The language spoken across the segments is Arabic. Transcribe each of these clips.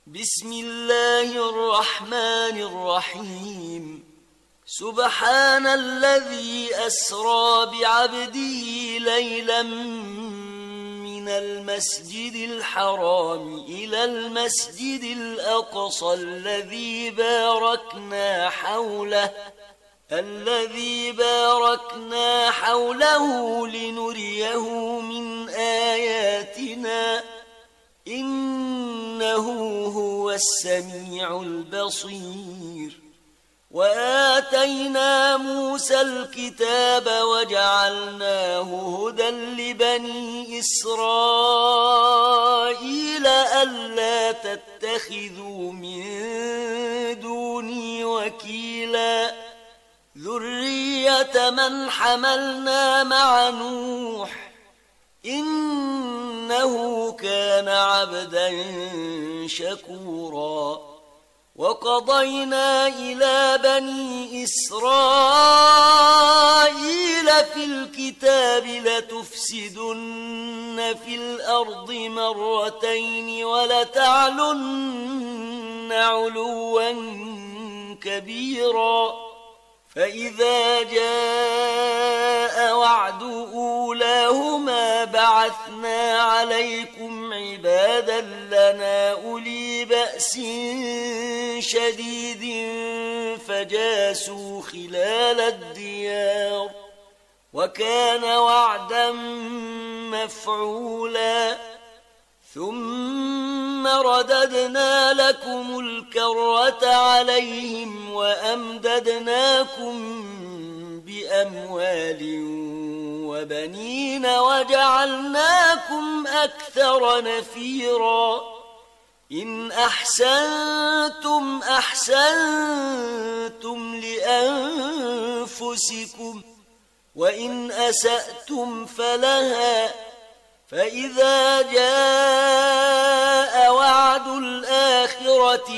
بسم الله الرحمن الرحيم. سبحان الذي أسرى بعبده ليلا من المسجد الحرام إلى المسجد الأقصى الذي باركنا حوله لنريه من آياتنا إنه هو السميع البصير. وآتينا موسى الكتاب وجعلناه هدى لبني إسرائيل ألا تتخذوا من دوني وكيلا ذرية من حملنا مع نوح إنه كان عبدا شكورا. وقضينا إلى بني إسرائيل في الكتاب لتفسدن في الأرض مرتين ولتعلن علوا كبيرا. فإذا جاء وعد أولاهما بعثنا عليكم عبادا لنا أولي بأس شديد فجاسوا خلال الديار وكان وعدا مفعولا. ثم رددنا لكم الكرة عليهم وأمددناكم بأموال وبنين وجعلناكم أكثر نفيرا. إن أحسنتم أحسنتم لأنفسكم وإن أسأتم فلها. فإذا جاء وعد الآخرة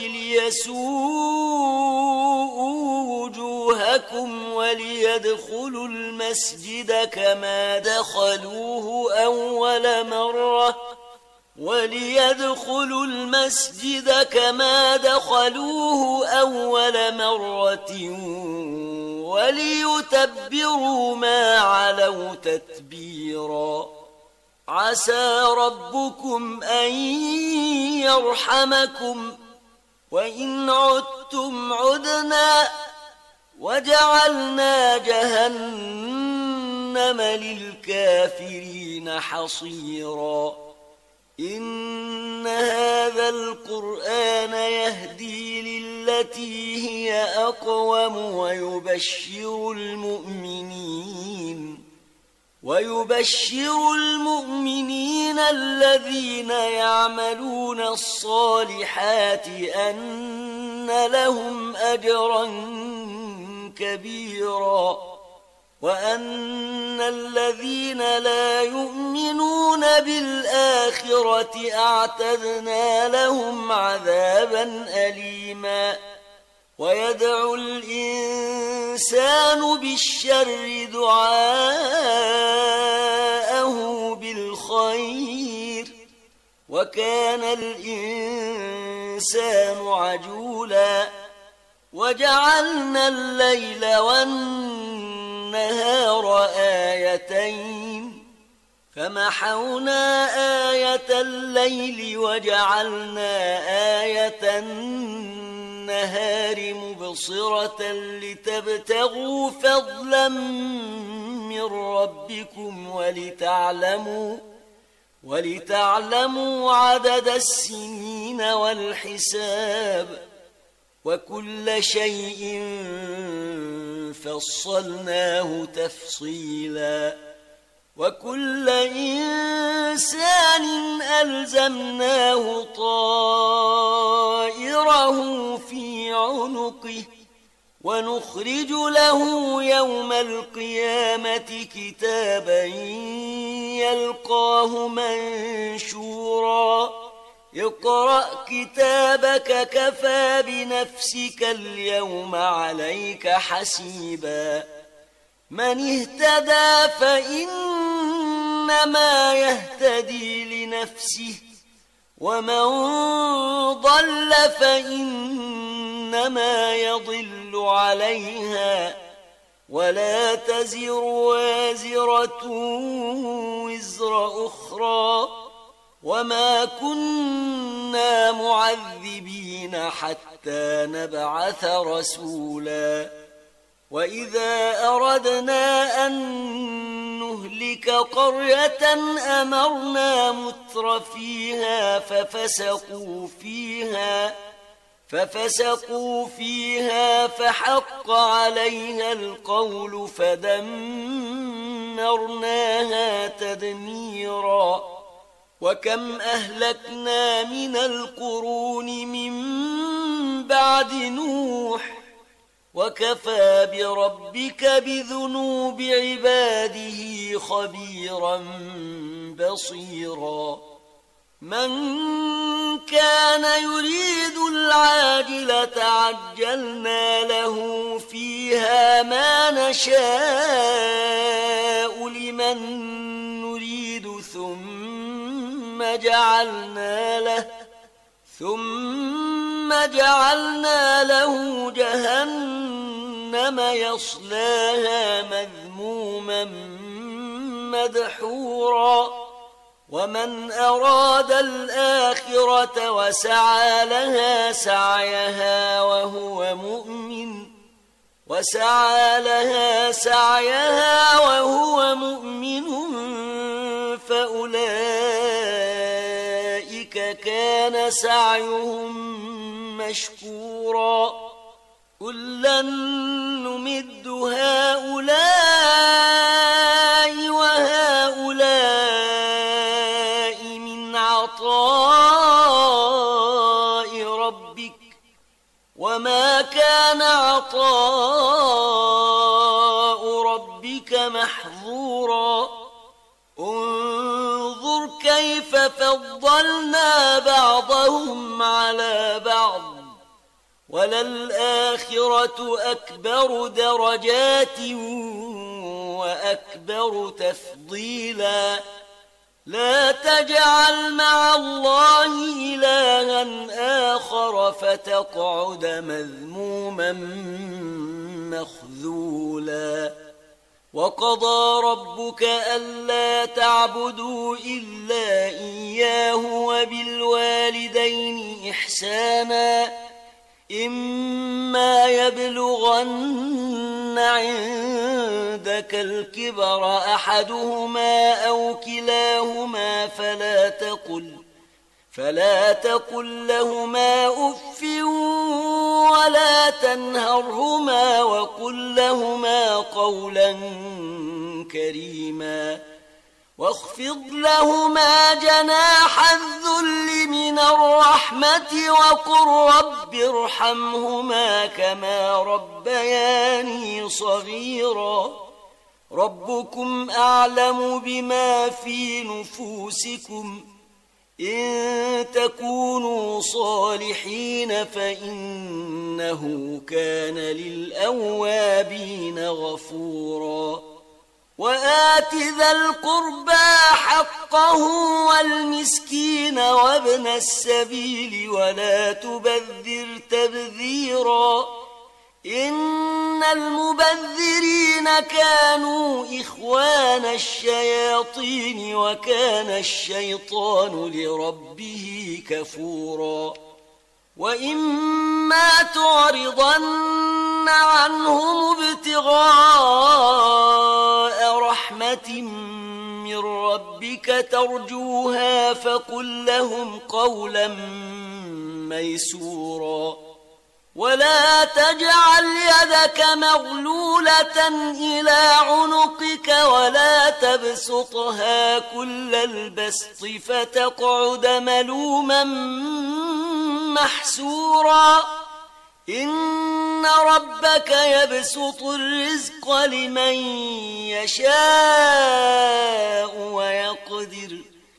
ليسوءوا وجوهكم وليدخلوا المسجد كما دخلوه أول مرة وليتبروا ما علوا تتبيرا. عسى ربكم أن يرحمكم وإن عدتم عدنا وجعلنا جهنم للكافرين حصيرا. إن هذا القرآن يهدي للتي هي أقوم ويبشر المؤمنين الذين يعملون الصالحات أن لهم أجرا كبيرا وأن الذين لا يؤمنون بالآخرة أعتدنا لهم عذابا أليما. ويدعو الإنسان بالشر دعاءه بالخير وكان الإنسان عجولا. وجعلنا الليل والنهار آيتين فمحونا آية الليل وجعلنا آية النهار مبصرة لتبتغوا فضلا من ربكم ولتعلموا عدد السنين والحساب وكل شيء فصلناه تفصيلا. وكل إنسان ألزمناه طائره في عنقه ونخرج له يوم القيامة كتابا يلقاه منشورا. اقرأ كتابك كفى بنفسك اليوم عليك حسيبا. من اهتدى فإنما يهتدي لنفسه ومن ضل ضل فإنما يضل عليها ولا تزر وازرة وزر أخرى وما كنا معذبين حتى نبعث رسولا وإذا أردنا أن نهلك قرية أمرنا متر فيها ففسقوا فيها فحق عليها القول فدمرناها تدميرا وكم أهلكنا من القرون من بعد نوح وكفى بربك بذنوب عباده خبيرا بصيرا من كان يريد العاجلة عجلنا له فيها ما نشاء لمن نريد ثم جعلنا له جهنم يصلاها مذموما مدحورا ومن أراد الآخرة وسعى لها سعيها وهو مؤمن فأولئك كان سعيهم مشكورا كلا نمد هؤلاء وهؤلاء من عطاء ربك وما كان عطاء ربك محظورا انظر كيف فضلنا بعضهم على بعض وللآخرة أكبر درجات وأكبر تفضيلا لا تجعل مع الله إلها آخر فتقعد مذموما مخذولا وقضى ربك ألا تعبدوا إلا إياه وبالوالدين إحسانا إما يبلغن عندك الكبر أحدهما أو كلاهما فلا تقل لهما أف ولا تنهرهما وقل لهما قولا كريما واخفض لهما جناح الذل من الرحمة وقل رب ارحمهما كما ربياني صغيرا ربكم أعلم بما في نفوسكم إن تكونوا صالحين فإنه كان للأوابين غفورا وآت ذا القربى حقه والمسكين وابن السبيل ولا تبذر تبذيرا إن المبذرين كانوا إخوان الشياطين وكان الشيطان لربه كفورا وإما تعرضن عنهم ابتغاء رحمة من ربك ترجوها فقل لهم قولا ميسورا ولا تجعل يدك مغلولة إلى عنقك ولا تبسطها كل البسط فتقعد ملوما محسورا إن ربك يبسط الرزق لمن يشاء ويقدر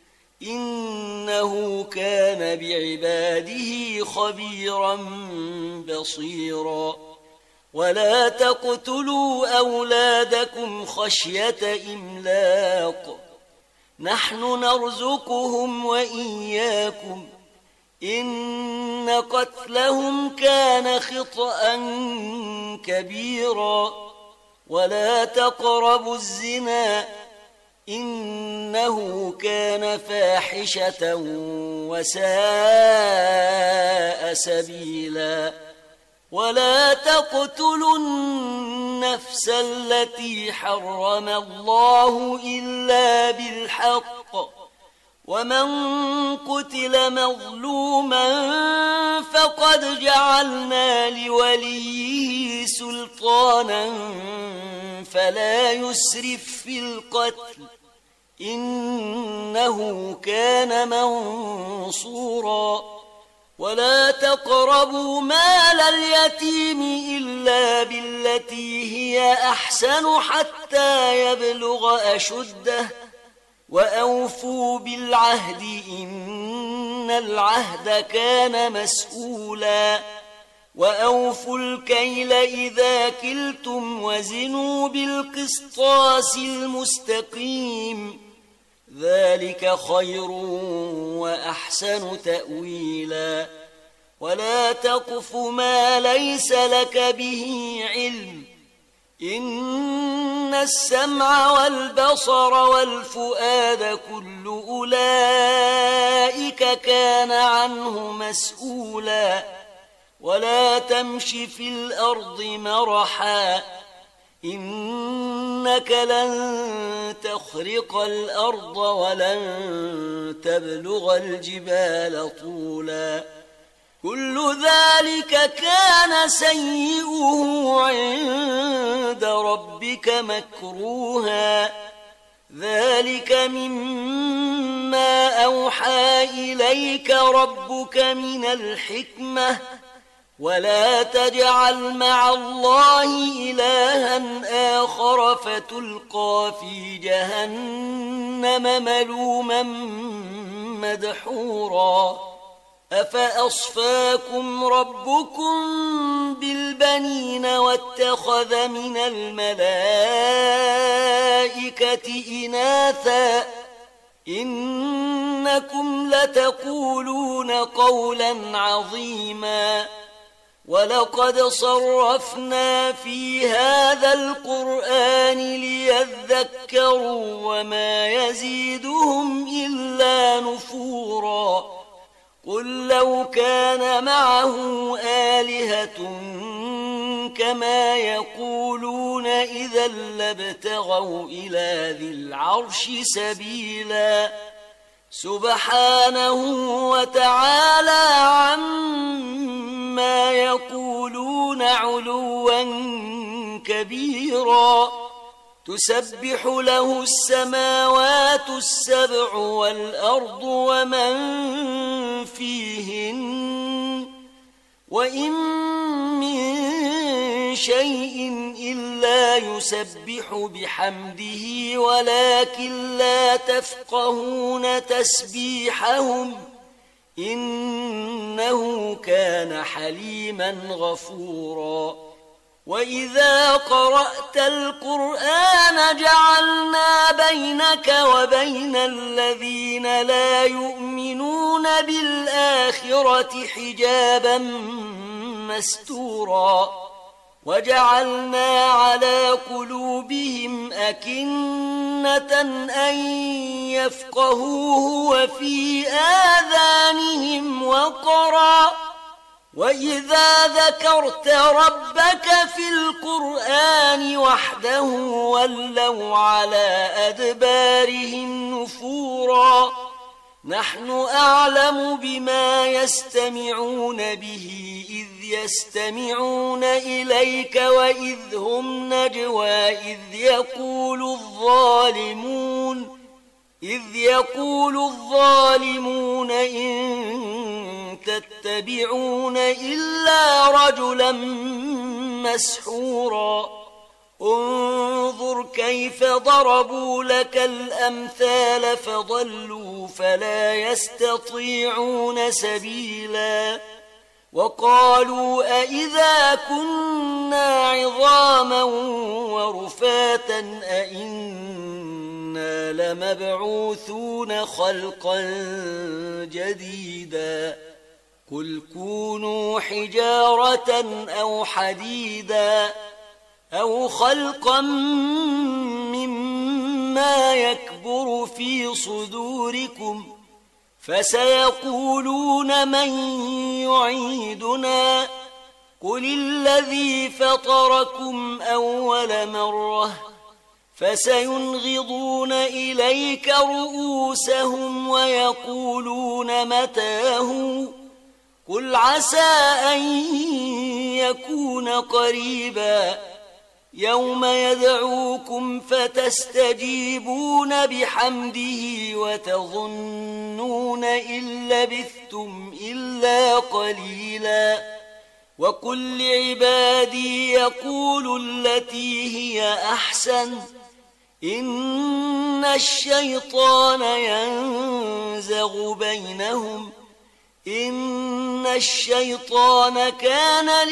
إنه كان بعباده خبيرا بصيرا ولا تقتلوا أولادكم خشية إملاق نحن نرزقهم وإياكم إن قتلهم كان خطأ كبيرا ولا تقربوا الزنا إنه كان فاحشة وساء سبيلا ولا تقتلوا النفس التي حرم الله إلا بالحق ومن قتل مظلوما فقد جعلنا لوليه سلطانا فلا يسرف في القتل إنه كان منصورا ولا تقربوا مال اليتيم إلا بالتي هي أحسن حتى يبلغ أشده وأوفوا بالعهد إن العهد كان مسؤولا وأوفوا الكيل إذا كلتم وزنوا بالقسطاس المستقيم ذلك خير وأحسن تأويلا ولا تقف ما ليس لك به علم إن السمع والبصر والفؤاد كل أولئك كان عنه مسؤولا ولا تمش في الأرض مرحا إنك لن تخرق الأرض ولن تبلغ الجبال طولا كل ذلك كان سيئه عند ربك مكروها ذلك مما أوحى إليك ربك من الحكمة ولا تجعل مع الله إلها آخر فتلقى في جهنم ملوما مدحورا أفأصفاكم ربكم بالبنين واتخذ من الملائكة إناثا إنكم لتقولون قولا عظيما ولقد صرفنا في هذا القرآن ليذكروا وما يزيدهم إلا نفورا قل لو كان معه آلهة كما يقولون إذا لابتغوا إلى ذي العرش سبيلا سبحانه وتعالى عما يقولون علوا كبيرا تسبح له السماوات السبع والأرض ومن فيهن وإن من شيء إلا يسبح بحمده ولكن لا تفقهون تسبيحهم إنه كان حليما غفورا وإذا قرأت القرآن جعلنا بينك وبين الذين لا يؤمنون بالآخرة حجابا مستورا وجعلنا على قلوبهم أكنة أن يفقهوه وفي آذانهم وقرا وإذا ذكرت ربك في القرآن وحده ولوا على أدبارهم نفورا نحن أعلم بما يستمعون به إذ يستمعون إليك وإذ هم نجوى إذ يقول الظالمون إن تتبعون إلا رجلا مسحورا انظر كيف ضربوا لك الأمثال فضلوا فلا يستطيعون سبيلا وقالوا أئذا كنا عظاما ورفاتا أئنا لمبعوثون خلقا جديدا قل كونوا حجارة أو حديدا أو خلقا مما يكبر في صدوركم فسيقولون من يعيدنا قل الذي فطركم أول مرة فسينغضون إليك رؤوسهم ويقولون متاه قل عسى أن يكون قريبا يوم يدعوكم فتستجيبون بحمده وتظنون إن لبثتم إلا قليلا وقل لعبادي يقولوا التي هي أحسن إن الشيطان ينزغ بينهم إن الشيطان كان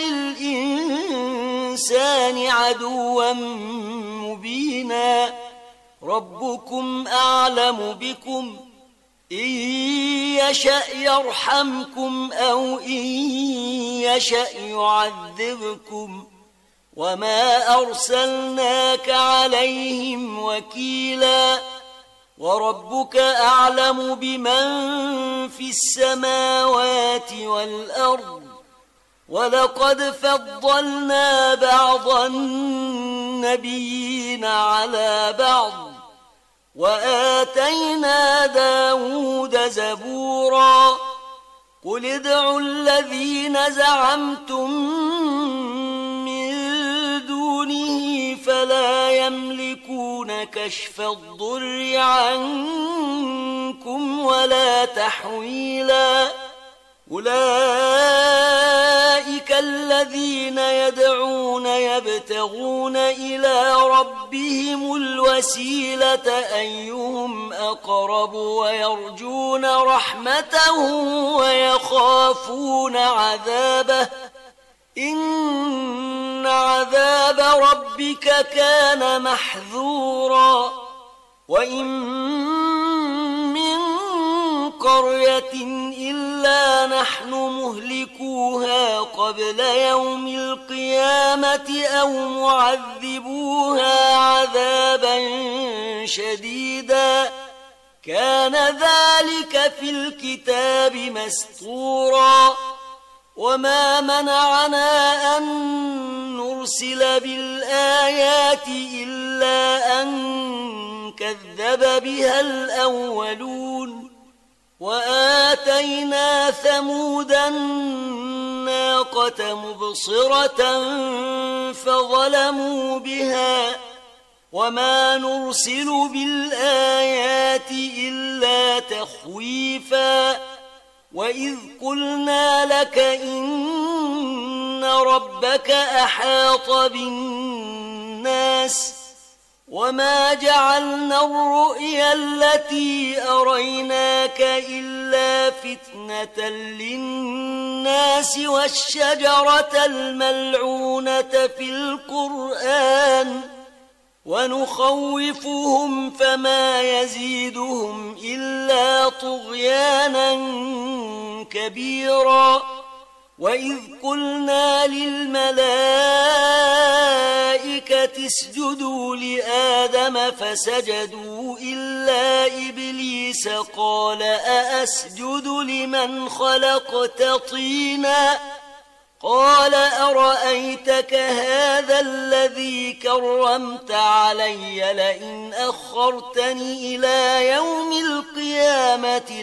للإنسان عدوا مبينا ربكم أعلم بكم إن يشأ يرحمكم أو إن يشأ يعذبكم وما أرسلناك عليهم وكيلا وربك أعلم بمن في السماوات والأرض ولقد فضلنا بعض النبيين على بعض وآتينا داود زبورا قل ادعوا الذين زعمتم من دونه فلا يملكون كشف الضر عنكم ولا تحويلا أولئك الذين يدعون يبتغون إلى ربهم الوسيلة أيهم أقرب ويرجون رحمته ويخافون عذابه إن عذاب ربك كان محذورا وإن من قرية إلا نحن مهلكوها قبل يوم القيامة أو معذبوها عذابا شديدا كان ذلك في الكتاب مسطورا وما منعنا أن نرسل بالآيات إلا أن كذب بها الأولون وآتينا ثمود الناقة مبصرة فظلموا بها وما نرسل بالآيات إلا تخويفا وإذ قلنا لك إن ربك أحاط بالناس وما جعلنا الرؤيا التي أريناك إلا فتنة للناس والشجرة الملعونة في القرآن ونخوفهم فما يزيدهم إلا طغيانا كبيرا وإذ قلنا للملائكة اسجدوا لآدم فسجدوا إلا إبليس قال أأسجد لمن خلقت طينا قال أرأيتك هذا الذي كرمت علي لئن أخرتني إلى يوم القيامة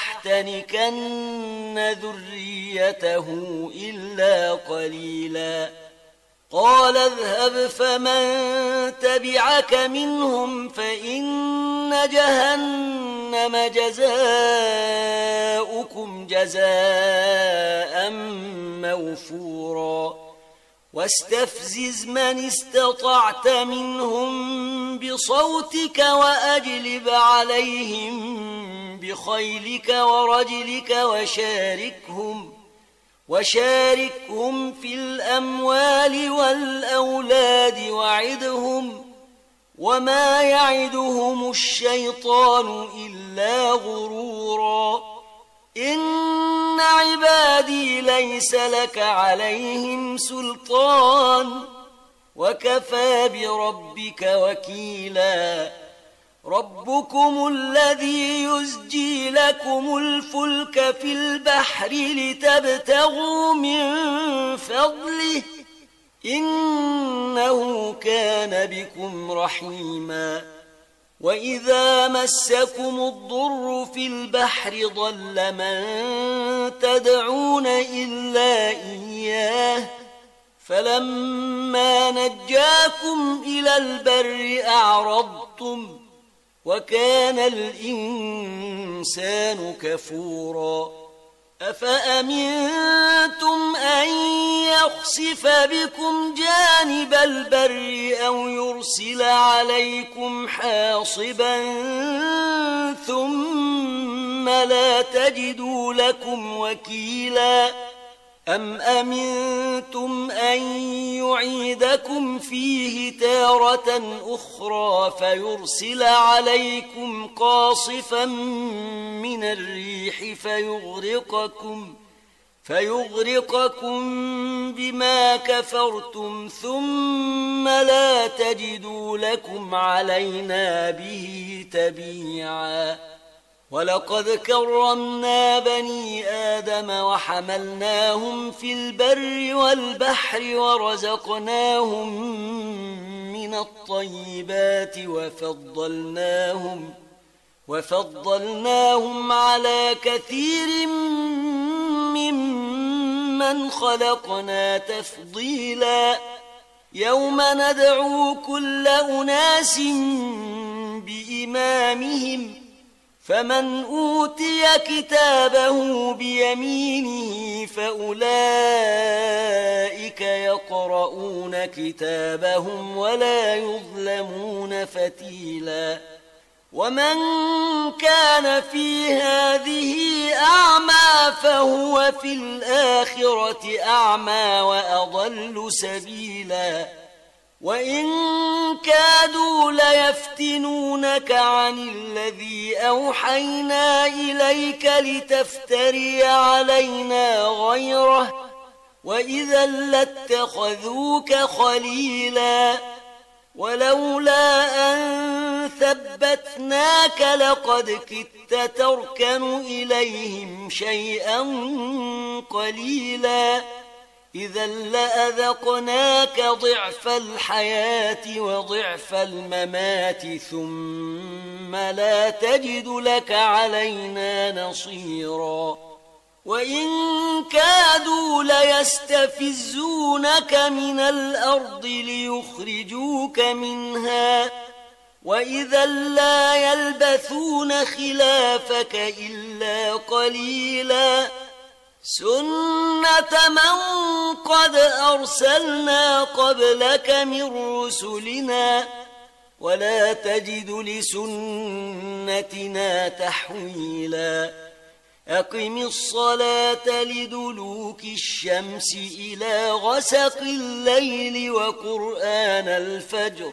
لأحتنكن ذريته إلا قليلا قال اذهب فمن تبعك منهم فإن جهنم جزاؤكم جزاء موفورا واستفزز من استطعت منهم بصوتك وأجلب عليهم بخيلك ورجلك وشاركهم في الأموال والأولاد وعدهم وما يعدهم الشيطان إلا غرورا إن عبادي ليس لك عليهم سلطان وكفى بربك وكيلا ربكم الذي يزجي لكم الفلك في البحر لتبتغوا من فضله إنه كان بكم رحيما وإذا مسكم الضر في البحر ضل من تدعون إلا إياه فلما نجاكم إلى البر أعرضتم وكان الإنسان كفورا أفأمنتم أن يخسف بكم جانب البر أو يرسل عليكم حاصبا ثم لا تجدوا لكم وكيلا أم أمنتم أن يعيدكم فيه تارة أخرى فيرسل عليكم قاصفا من الريح فيغرقكم بما كفرتم ثم لا تجدوا لكم علينا به تبيعا ولقد كرمنا بني آدم وحملناهم في البر والبحر ورزقناهم من الطيبات وفضلناهم على كثير ممن خلقنا تفضيلا يوم ندعو كل أناس بإمامهم فمن أوتي كتابه بيمينه فأولئك يقرؤون كتابهم ولا يظلمون فتيلا ومن كان في هذه أعمى فهو في الآخرة أعمى وأضل سبيلا وإن كادوا ليفتنونك عن الذي أوحينا إليك لتفتري علينا غيره وإذا لاتخذوك خليلا ولولا أن ثبتناك لقد كدت تركن إليهم شيئا قليلا إذا لأذقناك ضعف الحياة وضعف الممات ثم لا تجد لك علينا نصيرا وإن كادوا ليستفزونك من الأرض ليخرجوك منها وإذا لا يلبثون خلافك إلا قليلا سنة من قد أرسلنا قبلك من رسلنا ولا تجد لسنتنا تحويلا أقم الصلاة لدلوك الشمس إلى غسق الليل وقرآن الفجر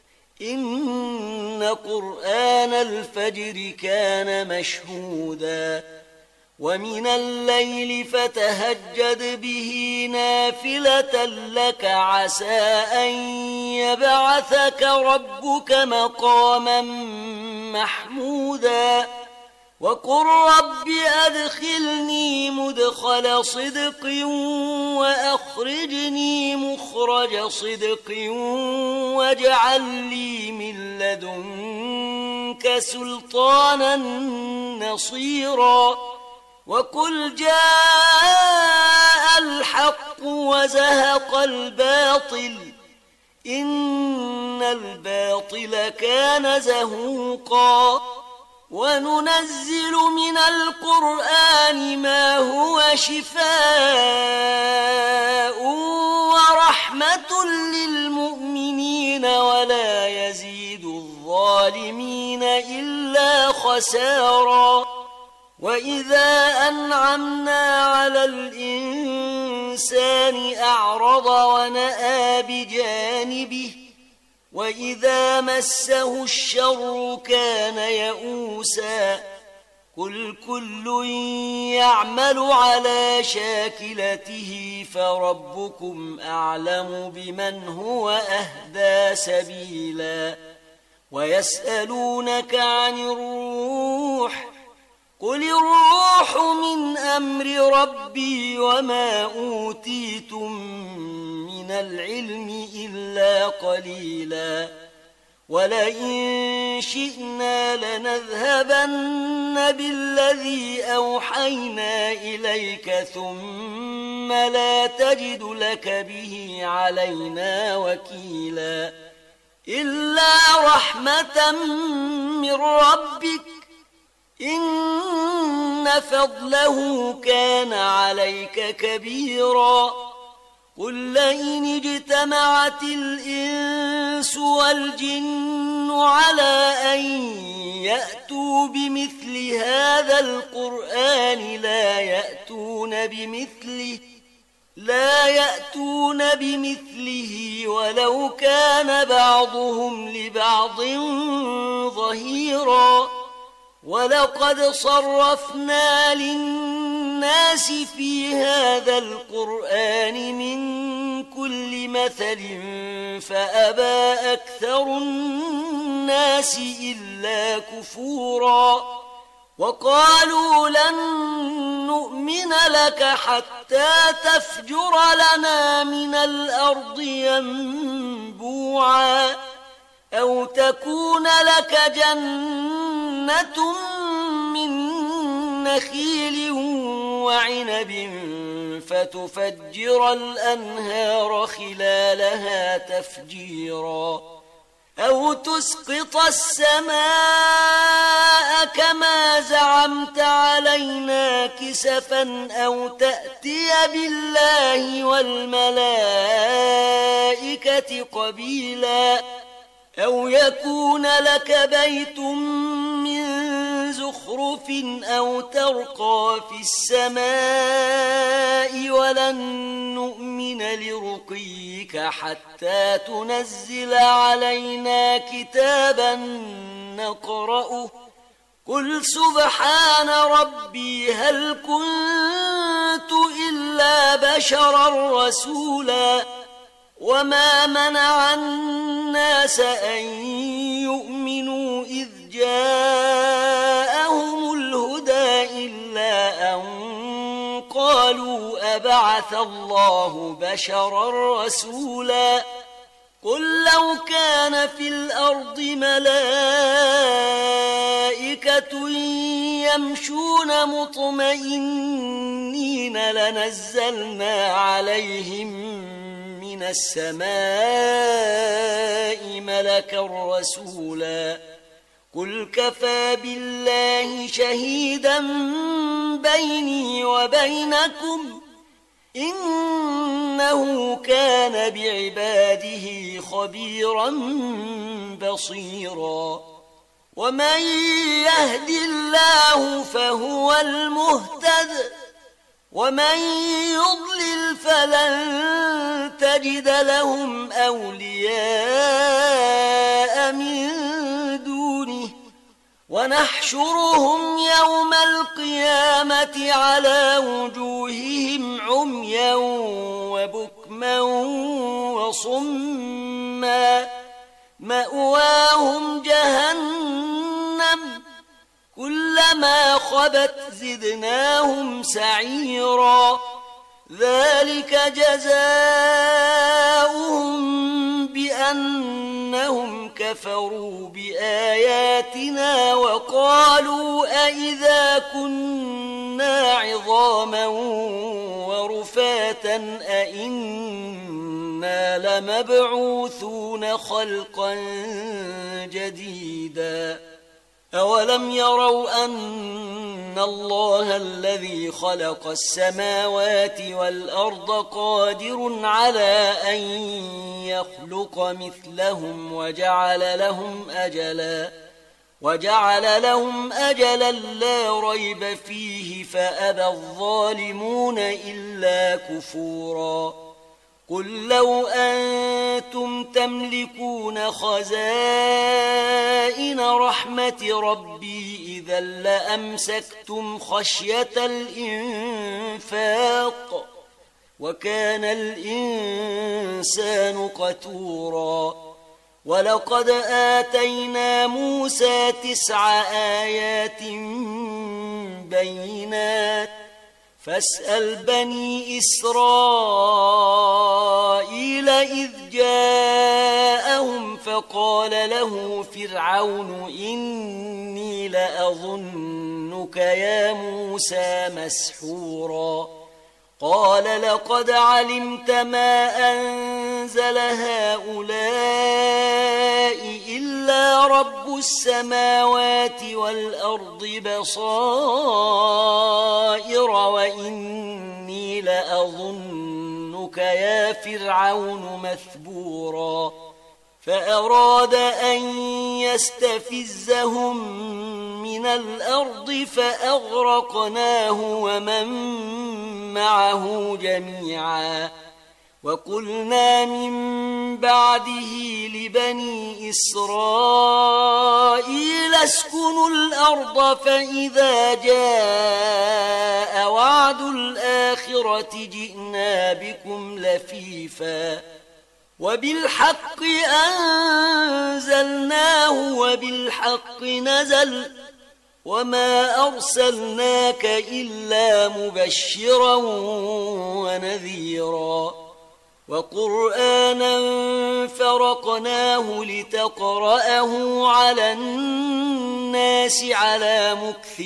إن قرآن الفجر كان مشهودا ومن الليل فتهجد به نافلة لك عسى أن يبعثك ربك مقاما محمودا وقل رب أدخلني مدخل صدق وأخرجني مخرج صدق واجعل لي من لدنك سلطانا نصيرا وقل جاء الحق وزهق الباطل إن الباطل كان زهوقا وننزل من القرآن ما هو شفاء ورحمة للمؤمنين ولا يزيد الظالمين إلا خسارا وإذا أنعمنا على الإنسان أعرض ونأى بجانبه وإذا مسه الشر كان يئوسا قل كل يعمل على شاكلته فربكم أعلم بمن هو أهدى سبيلا ويسألونك عن الروح قل الروح من أمر ربي وما أوتيتم من العلم إلا قليلا ولئن شئنا لنذهبن بالذي أوحينا إليك ثم لا تجد لك به علينا وكيلا إلا رحمة من ربك إن فضله كان عليك كبيرا قل لئن اجتمعت الإنس والجن على أن يأتوا بمثل هذا القرآن لا يأتون بمثله ولو كان بعضهم لبعض ظهيرا ولقد صرفنا للناس في هذا القرآن من كل مثل فأبى أكثر الناس إلا كفورا وقالوا لن نؤمن لك حتى تفجر لنا من الأرض ينبوعا أو تكون لك جنة من نخيل وعنب فتفجر الأنهار خلالها تفجيرا أو تسقط السماء كما زعمت علينا كسفا أو تأتي بالله والملائكة قبيلا أو يكون لك بيت من زخرف أو ترقى في السماء ولن نؤمن لرقيك حتى تنزل علينا كتابا نقرأه قل سبحان ربي هل كنت إلا بشرا رسولا وما منع الناس أن يؤمنوا إذ جاءهم الهدى إلا أن قالوا أبعث الله بشرا رسولا قل لو كان في الأرض ملائكة يمشون مطمئنين لنزلنا عليهم من السماء ملكا رسولا قل كفى بالله شهيدا بيني وبينكم إنه كان بعباده خبيرا بصيرا ومن يهد الله فهو المهتد ومن يضلل فلن تجد لهم أولياء من دونه ونحشرهم يوم القيامة على وجوههم عميا وبكما وصما مأواهم جهنم كلما خبت زدناهم سعيرا ذلك جزاؤهم بأنهم كفروا بآياتنا وقالوا أئذا كنا عظاما ورفاتا أئنا لمبعوثون خلقا جديدا أولم يروا أن الله الذي خلق السماوات والأرض قادر على أن يخلق مثلهم وجعل لهم أجلا لا ريب فيه فأبى الظالمون إلا كفورا قل لو أنتم تملكون خزائن رحمة ربي إذا لأمسكتم خشية الإنفاق وكان الإنسان قتورا ولقد آتينا موسى 9 آيات بينات فاسأل بني إسرائيل إذ جاءهم فقال له فرعون إني لأظنك يا موسى مسحورا قال لقد علمت ما أنزل هؤلاء إلا رب السماوات والأرض بصائر وإني لأظنك يا فرعون مثبورا فأراد أن يستفزهم من الأرض فأغرقناه ومن معه جميعا وقلنا من بعده لبني إسرائيل اسكنوا الأرض فإذا جاء وعد الآخرة جئنا بكم لفيفا وبالحق أنزلناه وبالحق نزل وما أرسلناك إلا مبشرا ونذيرا وقرآنا فرقناه لتقرأه على الناس على مكث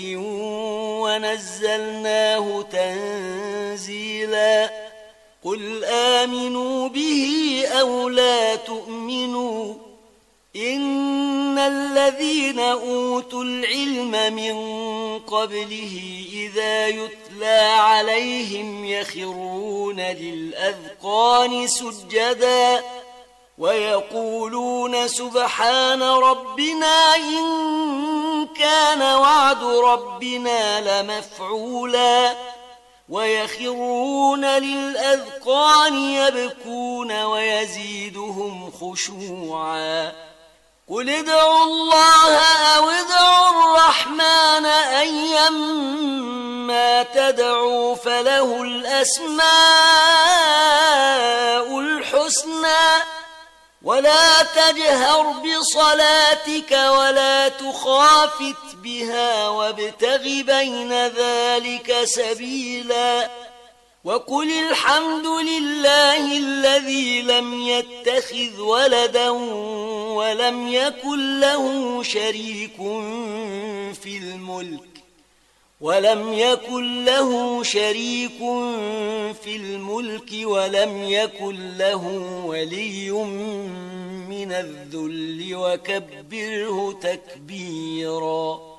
ونزلناه تنزيلا قل آمنوا به أو لا تؤمنوا إن الذين أوتوا العلم من قبله إذا يتلى عليهم يخرون للأذقان سجدا ويقولون سبحان ربنا إن كان وعد ربنا لمفعولا ويخرون للأذقان يبكون ويزيدهم خشوعا قل ادعوا الله أو ادعوا الرحمن أيما تدعوا فله الأسماء الحسنى ولا تجهر بصلاتك ولا تخافت بها وابتغ بين ذلك سبيلا وقل الحمد لله الذي لم يتخذ ولدا ولم يكن له شريك في الملك ولم يكن له ولي من الذل وكبره تكبيرا